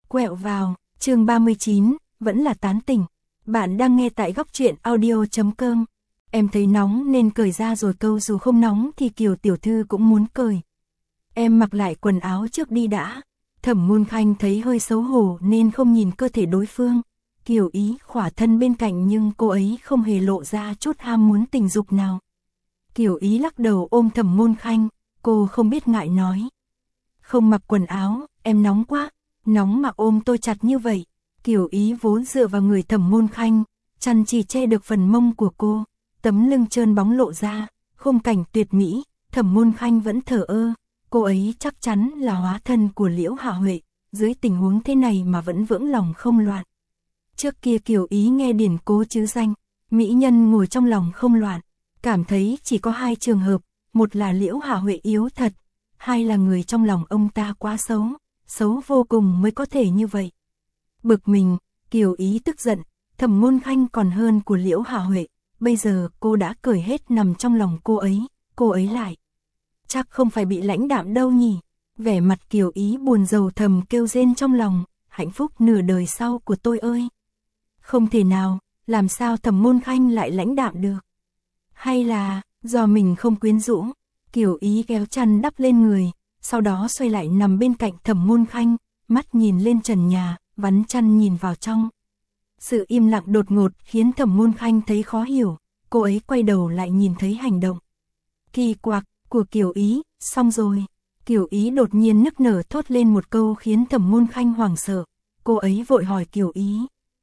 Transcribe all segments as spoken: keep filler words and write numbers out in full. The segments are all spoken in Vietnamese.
Quẹo vào, chương ba mươi chín, vẫn là tán tỉnh. Bạn đang nghe tại góc truyện audio chấm com. Em thấy nóng nên cởi ra rồi câu dù không nóng thì Kiều tiểu thư cũng muốn cởi. Em mặc lại quần áo trước đi đã. Thẩm Ngôn Khanh thấy hơi xấu hổ nên không nhìn cơ thể đối phương. Kiều Ý khỏa thân bên cạnh nhưng cô ấy không hề lộ ra chút ham muốn tình dục nào. Kiều Ý lắc đầu ôm Thẩm Ngôn Khanh, cô không biết ngại nói. Không mặc quần áo, em nóng quá, nóng mà ôm tôi chặt như vậy. Kiều Ý vốn dựa vào người Thẩm Ngôn Khanh, chăn chỉ che được phần mông của cô, tấm lưng trơn bóng lộ ra, khung cảnh tuyệt mỹ. Thẩm Ngôn Khanh vẫn thờ ơ, cô ấy chắc chắn là hóa thân của Liễu Hạ Huệ, dưới tình huống thế này mà vẫn vững lòng không loạn. Trước kia Kiều Ý nghe điển cố chứ danh, mỹ nhân ngồi trong lòng không loạn, cảm thấy chỉ có hai trường hợp, một là Liễu Hạ Huệ yếu thật, hai là người trong lòng ông ta quá xấu, xấu vô cùng mới có thể như vậy. Bực mình, Kiều Ý tức giận, Thẩm Ngôn Khanh còn hơn của Liễu Hạ Huệ, bây giờ cô đã cởi hết nằm trong lòng cô ấy, cô ấy lại. Chắc không phải bị lãnh đạm đâu nhỉ. Vẻ mặt Kiều Ý buồn rầu thầm kêu rên trong lòng, hạnh phúc nửa đời sau của tôi ơi. Không thể nào, làm sao Thẩm Ngôn Khanh lại lãnh đạm được? Hay là, do mình không quyến rũ? Kiều Ý kéo chăn đắp lên người, sau đó xoay lại nằm bên cạnh Thẩm Ngôn Khanh, mắt nhìn lên trần nhà, vắn chăn nhìn vào trong. Sự im lặng đột ngột khiến Thẩm Ngôn Khanh thấy khó hiểu, cô ấy quay đầu lại nhìn thấy hành động kỳ quặc của Kiều Ý, xong rồi. Kiều Ý đột nhiên nức nở thốt lên một câu khiến Thẩm Ngôn Khanh hoảng sợ, cô ấy vội hỏi Kiều Ý.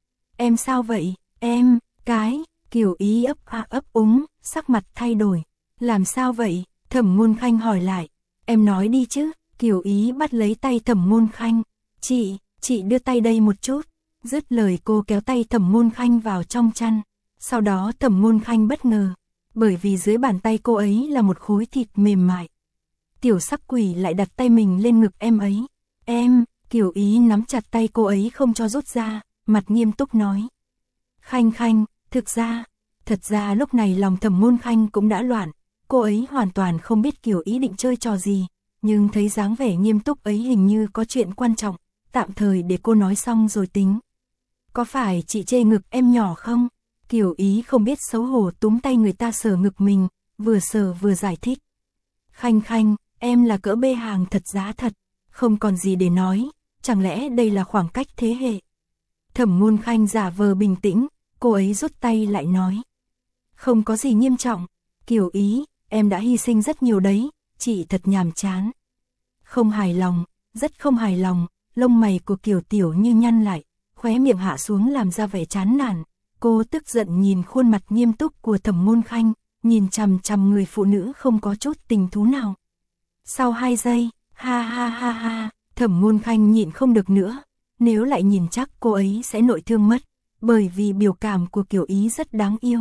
Em sao vậy, em, cái, Kiều Ý ấp a ấp úng, sắc mặt thay đổi. Làm sao vậy, Thẩm Ngôn Khanh hỏi lại. Em nói đi chứ, Kiều Ý bắt lấy tay Thẩm Ngôn Khanh. Chị, chị đưa tay đây một chút. Dứt lời cô kéo tay Thẩm Ngôn Khanh vào trong chăn. Sau đó Thẩm Ngôn Khanh bất ngờ, bởi vì dưới bàn tay cô ấy là một khối thịt mềm mại. Tiểu sắc quỷ lại đặt tay mình lên ngực em ấy. Em, Kiều Ý nắm chặt tay cô ấy không cho rút ra, mặt nghiêm túc nói. Khanh Khanh, thực ra, thật ra lúc này lòng Thẩm Ngôn Khanh cũng đã loạn, cô ấy hoàn toàn không biết Kiều Ý định chơi trò gì, nhưng thấy dáng vẻ nghiêm túc ấy hình như có chuyện quan trọng, tạm thời để cô nói xong rồi tính. Có phải chị chê ngực em nhỏ không? Kiều Ý không biết xấu hổ túm tay người ta sờ ngực mình, vừa sờ vừa giải thích. Khanh Khanh, em là cỡ bê hàng thật giá thật, không còn gì để nói, chẳng lẽ đây là khoảng cách thế hệ? Thẩm Ngôn Khanh giả vờ bình tĩnh, cô ấy rút tay lại nói. Không có gì nghiêm trọng, Kiều Ý, em đã hy sinh rất nhiều đấy, chị thật nhàm chán. Không hài lòng, rất không hài lòng, lông mày của Kiều Tiểu Như nhăn lại, khóe miệng hạ xuống làm ra vẻ chán nản. Cô tức giận nhìn khuôn mặt nghiêm túc của Thẩm Ngôn Khanh, nhìn chằm chằm người phụ nữ không có chút tình thú nào. Sau hai giây, ha ha ha ha, Thẩm Ngôn Khanh nhịn không được nữa, nếu lại nhìn chắc cô ấy sẽ nội thương mất, bởi vì biểu cảm của Kiều Ý rất đáng yêu.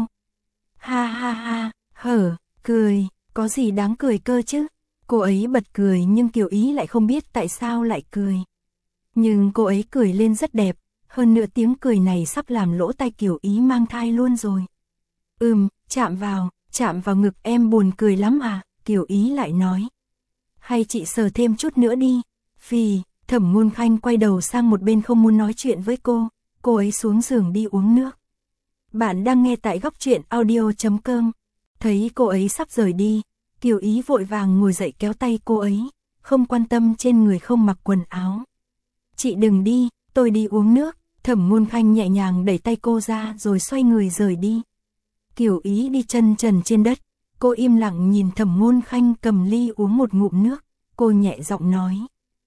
Ha ha ha, hở, cười, có gì đáng cười cơ chứ? Cô ấy bật cười nhưng Kiều Ý lại không biết tại sao lại cười. Nhưng cô ấy cười lên rất đẹp, hơn nữa tiếng cười này sắp làm lỗ tai Kiều Ý mang thai luôn rồi. Ừm, chạm vào, chạm vào ngực em buồn cười lắm à, Kiều Ý lại nói. Hay chị sờ thêm chút nữa đi. Phì, Thẩm Ngôn Khanh quay đầu sang một bên không muốn nói chuyện với cô, cô ấy xuống giường đi uống nước. Bạn đang nghe tại góc truyện audio chấm com. Thấy cô ấy sắp rời đi, Kiều Ý vội vàng ngồi dậy kéo tay cô ấy, không quan tâm trên người không mặc quần áo. Chị đừng đi, tôi đi uống nước. Thẩm Ngôn Khanh nhẹ nhàng đẩy tay cô ra rồi xoay người rời đi. Kiều Ý đi chân trần trên đất, cô im lặng nhìn Thẩm Ngôn Khanh cầm ly uống một ngụm nước, cô nhẹ giọng nói.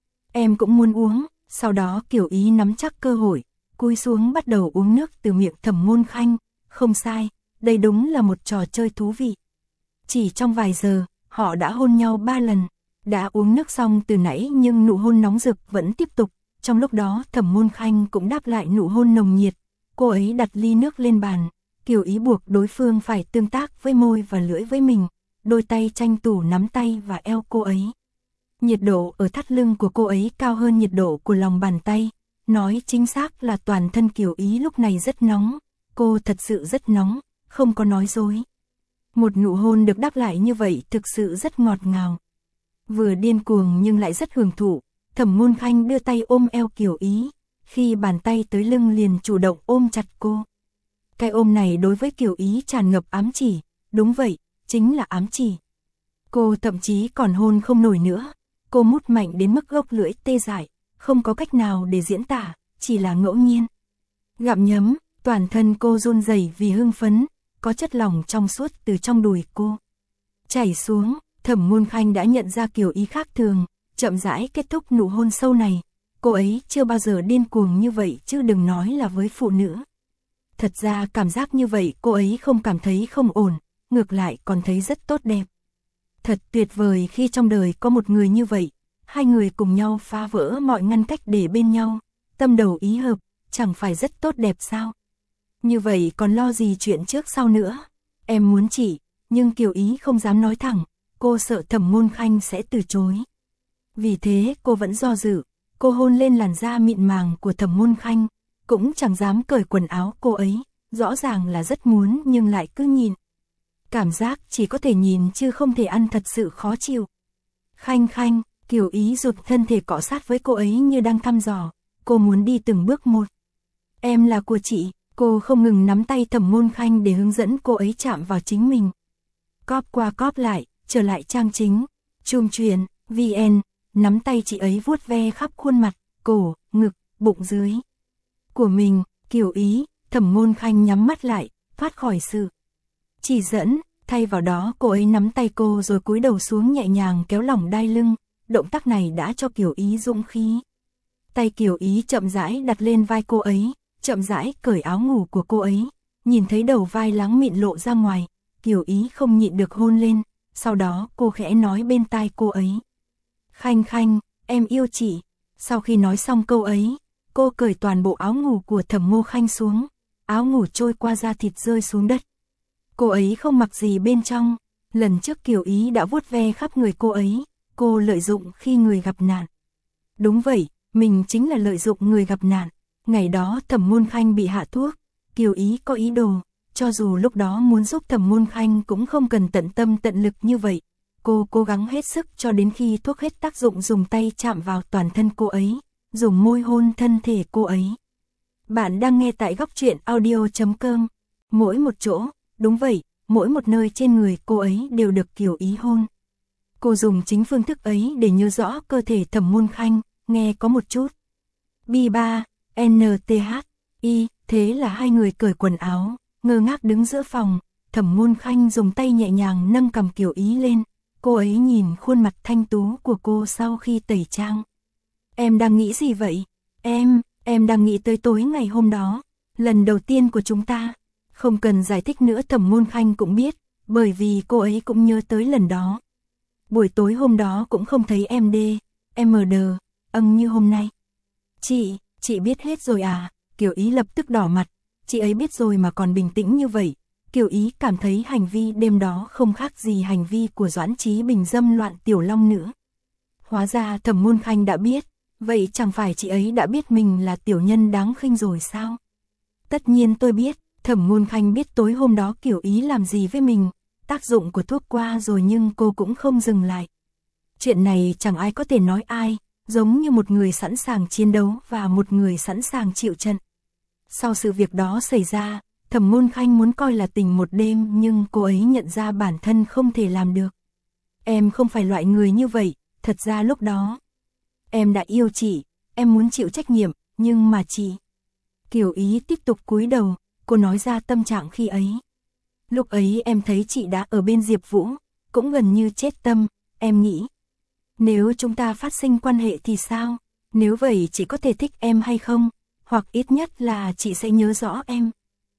Em cũng muốn uống, sau đó Kiều Ý nắm chắc cơ hội, cúi xuống bắt đầu uống nước từ miệng Thẩm Ngôn Khanh, không sai, đây đúng là một trò chơi thú vị. Chỉ trong vài giờ, họ đã hôn nhau ba lần, đã uống nước xong từ nãy nhưng nụ hôn nóng rực vẫn tiếp tục. Trong lúc đó Thẩm Ngôn Khanh cũng đáp lại nụ hôn nồng nhiệt, cô ấy đặt ly nước lên bàn, Kiều Ý buộc đối phương phải tương tác với môi và lưỡi với mình, đôi tay tranh thủ nắm tay và eo cô ấy. Nhiệt độ ở thắt lưng của cô ấy cao hơn nhiệt độ của lòng bàn tay, nói chính xác là toàn thân Kiều Ý lúc này rất nóng, cô thật sự rất nóng, không có nói dối. Một nụ hôn được đáp lại như vậy thực sự rất ngọt ngào. Vừa điên cuồng nhưng lại rất hưởng thụ. Thẩm Ngôn Khanh đưa tay ôm eo Kiều Ý, khi bàn tay tới lưng liền chủ động ôm chặt cô. Cái ôm này đối với Kiều Ý tràn ngập ám chỉ, đúng vậy, chính là ám chỉ. Cô thậm chí còn hôn không nổi nữa, cô mút mạnh đến mức gốc lưỡi tê dại, không có cách nào để diễn tả, chỉ là ngẫu nhiên. Gặm nhấm, toàn thân cô run rẩy vì hưng phấn, có chất lỏng trong suốt từ trong đùi cô chảy xuống. Thẩm Ngôn Khanh đã nhận ra Kiều Ý khác thường, chậm rãi kết thúc nụ hôn sâu này. Cô ấy chưa bao giờ điên cuồng như vậy chứ đừng nói là với phụ nữ. Thật ra cảm giác như vậy cô ấy không cảm thấy không ổn, ngược lại còn thấy rất tốt đẹp. Thật tuyệt vời khi trong đời có một người như vậy, hai người cùng nhau phá vỡ mọi ngăn cách để bên nhau, tâm đầu ý hợp, chẳng phải rất tốt đẹp sao? Như vậy còn lo gì chuyện trước sau nữa? Em muốn chị, nhưng Kiều Ý không dám nói thẳng, cô sợ Thẩm Ngôn Khanh sẽ từ chối. Vì thế cô vẫn do dự, cô hôn lên làn da mịn màng của Thẩm Ngôn Khanh, cũng chẳng dám cởi quần áo cô ấy, rõ ràng là rất muốn nhưng lại cứ nhìn. Cảm giác chỉ có thể nhìn chứ không thể ăn thật sự khó chịu. Khanh Khanh, Kiều Ý rụt thân thể cọ sát với cô ấy như đang thăm dò, cô muốn đi từng bước một. Em là của chị, cô không ngừng nắm tay Thẩm Ngôn Khanh để hướng dẫn cô ấy chạm vào chính mình. Cóp qua cóp lại, trở lại trang chính, Trung Truyền, vê en, nắm tay chị ấy vuốt ve khắp khuôn mặt, cổ, ngực, bụng dưới của mình. Kiều Ý, Thẩm Ngôn Khanh nhắm mắt lại, thoát khỏi sự chỉ dẫn, thay vào đó cô ấy nắm tay cô rồi cúi đầu xuống nhẹ nhàng kéo lỏng đai lưng, động tác này đã cho Kiều Ý dũng khí. Tay Kiều Ý chậm rãi đặt lên vai cô ấy, chậm rãi cởi áo ngủ của cô ấy, nhìn thấy đầu vai láng mịn lộ ra ngoài, Kiều Ý không nhịn được hôn lên, sau đó cô khẽ nói bên tai cô ấy. Khanh Khanh, em yêu chị. Sau khi nói xong câu ấy, cô cởi toàn bộ áo ngủ của Thẩm Ngôn Khanh xuống, áo ngủ trôi qua da thịt rơi xuống đất. Cô ấy không mặc gì bên trong, lần trước Kiều Ý đã vuốt ve khắp người cô ấy, cô lợi dụng khi người gặp nạn. Đúng vậy, mình chính là lợi dụng người gặp nạn. Ngày đó Thẩm Ngôn Khanh bị hạ thuốc, Kiều Ý có ý đồ, cho dù lúc đó muốn giúp Thẩm Ngôn Khanh cũng không cần tận tâm tận lực như vậy. Cô cố gắng hết sức cho đến khi thuốc hết tác dụng dùng tay chạm vào toàn thân cô ấy, dùng môi hôn thân thể cô ấy. Bạn đang nghe tại góc truyện audio chấm com. Mỗi một chỗ, đúng vậy, mỗi một nơi trên người cô ấy đều được Kiều Ý hôn. Cô dùng chính phương thức ấy để nhớ rõ cơ thể Thẩm Ngôn Khanh, nghe có một chút bi ba, en tê hát, i, thế là hai người cởi quần áo, ngơ ngác đứng giữa phòng. Thẩm Ngôn Khanh dùng tay nhẹ nhàng nâng cằm Kiều Ý lên, cô ấy nhìn khuôn mặt thanh tú của cô sau khi tẩy trang. Em đang nghĩ gì vậy? Em, em đang nghĩ tới tối ngày hôm đó, lần đầu tiên của chúng ta. Không cần giải thích nữa, Thẩm Ngôn Khanh cũng biết, bởi vì cô ấy cũng nhớ tới lần đó. Buổi tối hôm đó cũng không thấy em đê, em đờ, âng như hôm nay. Chị, chị biết hết rồi à? Kiều Ý lập tức đỏ mặt, chị ấy biết rồi mà còn bình tĩnh như vậy. Kiều Ý cảm thấy hành vi đêm đó không khác gì hành vi của Doãn Chí Bình dâm loạn Tiểu Long nữa. Hóa ra Thẩm Ngôn Khanh đã biết, vậy chẳng phải chị ấy đã biết mình là tiểu nhân đáng khinh rồi sao? Tất nhiên tôi biết, Thẩm Ngôn Khanh biết tối hôm đó Kiều Ý làm gì với mình, tác dụng của thuốc qua rồi nhưng cô cũng không dừng lại. Chuyện này chẳng ai có thể nói ai, giống như một người sẵn sàng chiến đấu và một người sẵn sàng chịu trận. Sau sự việc đó xảy ra, Thẩm Ngôn Khanh muốn coi là tình một đêm nhưng cô ấy nhận ra bản thân không thể làm được. Em không phải loại người như vậy, thật ra lúc đó em đã yêu chị, em muốn chịu trách nhiệm, nhưng mà chị... Kiều Ý tiếp tục cúi đầu, cô nói ra tâm trạng khi ấy. Lúc ấy em thấy chị đã ở bên Diệp Vũ, cũng gần như chết tâm, em nghĩ. Nếu chúng ta phát sinh quan hệ thì sao? Nếu vậy chị có thể thích em hay không? Hoặc ít nhất là chị sẽ nhớ rõ em.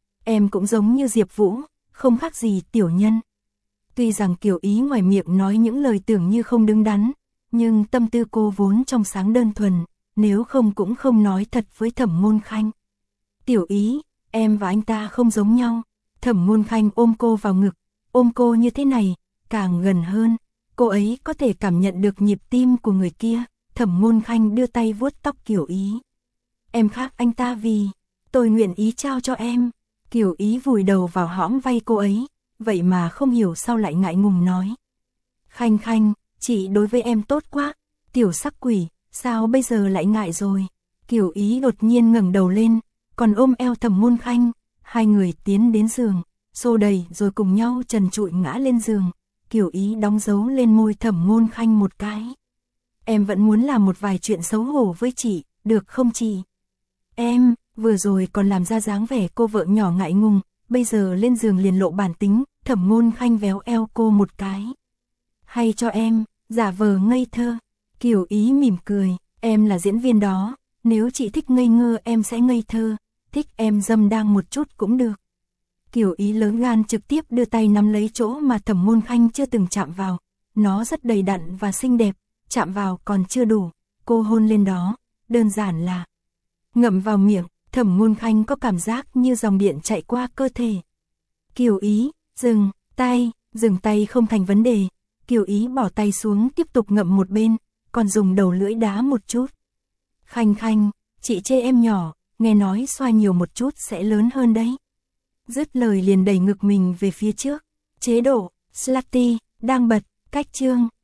Em cũng giống như Diệp Vũ, không khác gì tiểu nhân. Tuy rằng Kiều Ý ngoài miệng nói những lời tưởng như không đứng đắn, nhưng tâm tư cô vốn trong sáng đơn thuần, nếu không cũng không nói thật với Thẩm Ngôn Khanh. Tiểu Ý, em và anh ta không giống nhau. Thẩm Ngôn Khanh ôm cô vào ngực, ôm cô như thế này, càng gần hơn, cô ấy có thể cảm nhận được nhịp tim của người kia. Thẩm Ngôn Khanh đưa tay vuốt tóc Kiều Ý. Em khác anh ta vì, tôi nguyện ý trao cho em. Kiều Ý vùi đầu vào hõm vai cô ấy, vậy mà không hiểu sao lại ngại ngùng nói. Khanh Khanh, chị đối với em tốt quá, tiểu sắc quỷ, sao bây giờ lại ngại rồi? Kiều Ý đột nhiên ngẩng đầu lên, còn ôm eo Thẩm Ngôn Khanh, hai người tiến đến giường, xô đẩy rồi cùng nhau trần trụi ngã lên giường. Kiều Ý đóng dấu lên môi Thẩm Ngôn Khanh một cái. Em vẫn muốn làm một vài chuyện xấu hổ với chị, được không chị? Em, vừa rồi còn làm ra dáng vẻ cô vợ nhỏ ngại ngùng, bây giờ lên giường liền lộ bản tính. Thẩm Ngôn Khanh véo eo cô một cái. Hay cho em, giả vờ ngây thơ. Kiều Ý mỉm cười, em là diễn viên đó, nếu chị thích ngây ngơ em sẽ ngây thơ, thích em dâm đang một chút cũng được. Kiều Ý lớn gan trực tiếp đưa tay nắm lấy chỗ mà Thẩm Ngôn Khanh chưa từng chạm vào, nó rất đầy đặn và xinh đẹp, chạm vào còn chưa đủ, cô hôn lên đó, đơn giản là ngậm vào miệng. Thẩm Ngôn Khanh có cảm giác như dòng điện chạy qua cơ thể. Kiều Ý, dừng tay, dừng tay không thành vấn đề. Kiều Ý bỏ tay xuống tiếp tục ngậm một bên, còn dùng đầu lưỡi đá một chút. Khanh Khanh, chị chê em nhỏ, nghe nói xoa nhiều một chút sẽ lớn hơn đấy. Dứt lời liền đẩy ngực mình về phía trước. Chế độ Slutty đang bật, cách chương.